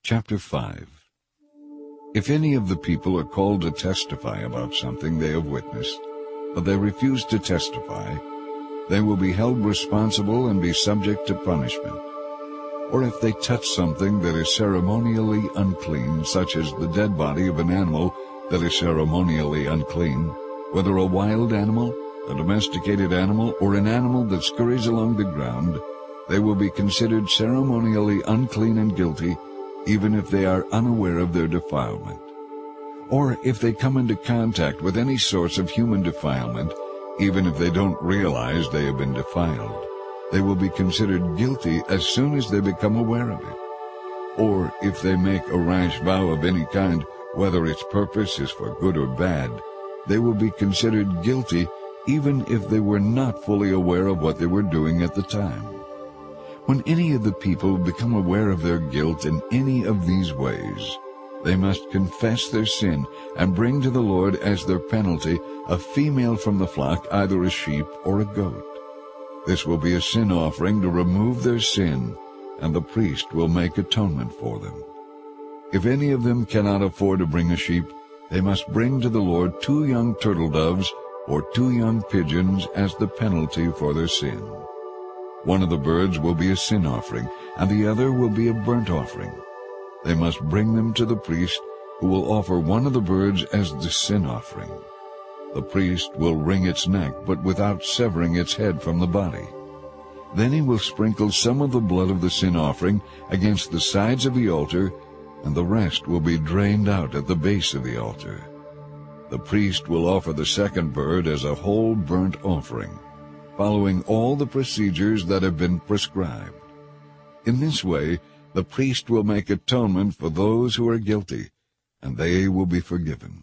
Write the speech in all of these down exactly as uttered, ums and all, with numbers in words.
Chapter five. If any of the people are called to testify about something they have witnessed, but they refuse to testify, they will be held responsible and be subject to punishment. Or if they touch something that is ceremonially unclean, such as the dead body of an animal that is ceremonially unclean, whether a wild animal, a domesticated animal, or an animal that scurries along the ground, they will be considered ceremonially unclean and guilty, even if they are unaware of their defilement. Or if they come into contact with any source of human defilement, even if they don't realize they have been defiled, they will be considered guilty as soon as they become aware of it. Or if they make a rash vow of any kind, whether its purpose is for good or bad, they will be considered guilty even if they were not fully aware of what they were doing at the time. When any of the people become aware of their guilt in any of these ways, they must confess their sin and bring to the Lord as their penalty a female from the flock, either a sheep or a goat. This will be a sin offering to remove their sin, and the priest will make atonement for them. If any of them cannot afford to bring a sheep, they must bring to the Lord two young turtle doves or two young pigeons as the penalty for their sin. One of the birds will be a sin offering, and the other will be a burnt offering. They must bring them to the priest, who will offer one of the birds as the sin offering. The priest will wring its neck, but without severing its head from the body. Then he will sprinkle some of the blood of the sin offering against the sides of the altar, and the rest will be drained out at the base of the altar. The priest will offer the second bird as a whole burnt offering, following all the procedures that have been prescribed. In this way, the priest will make atonement for those who are guilty, and they will be forgiven.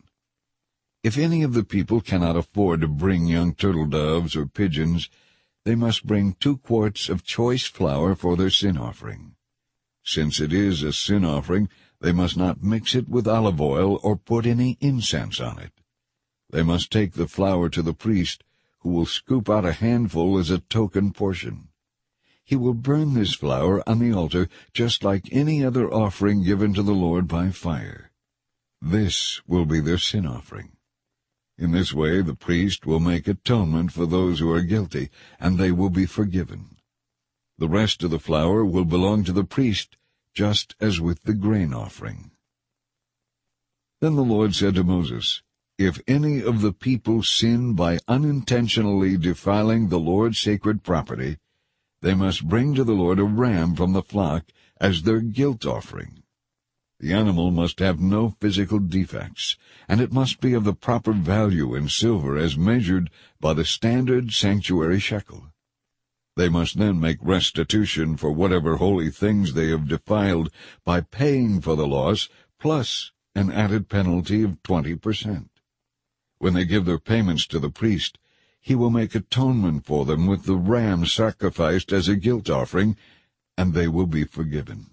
If any of the people cannot afford to bring young turtle doves or pigeons, they must bring two quarts of choice flour for their sin offering. Since it is a sin offering, they must not mix it with olive oil or put any incense on it. They must take the flour to the priest, who will scoop out a handful as a token portion. He will burn this flour on the altar just like any other offering given to the Lord by fire. This will be their sin offering. In this way the priest will make atonement for those who are guilty, and they will be forgiven. The rest of the flour will belong to the priest, just as with the grain offering. Then the Lord said to Moses, "If any of the people sin by unintentionally defiling the Lord's sacred property, they must bring to the Lord a ram from the flock as their guilt offering. The animal must have no physical defects, and it must be of the proper value in silver as measured by the standard sanctuary shekel. They must then make restitution for whatever holy things they have defiled by paying for the loss, plus an added penalty of twenty percent. When they give their payments to the priest, he will make atonement for them with the ram sacrificed as a guilt offering, and they will be forgiven.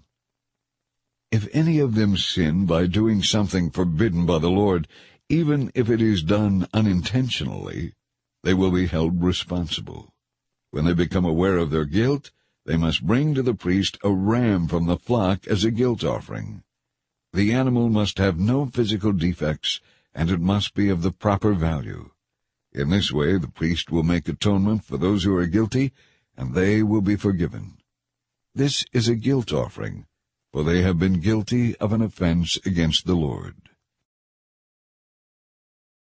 If any of them sin by doing something forbidden by the Lord, even if it is done unintentionally, they will be held responsible. When they become aware of their guilt, they must bring to the priest a ram from the flock as a guilt offering. The animal must have no physical defects, and it must be of the proper value. In this way the priest will make atonement for those who are guilty, and they will be forgiven. This is a guilt offering, for they have been guilty of an offense against the Lord."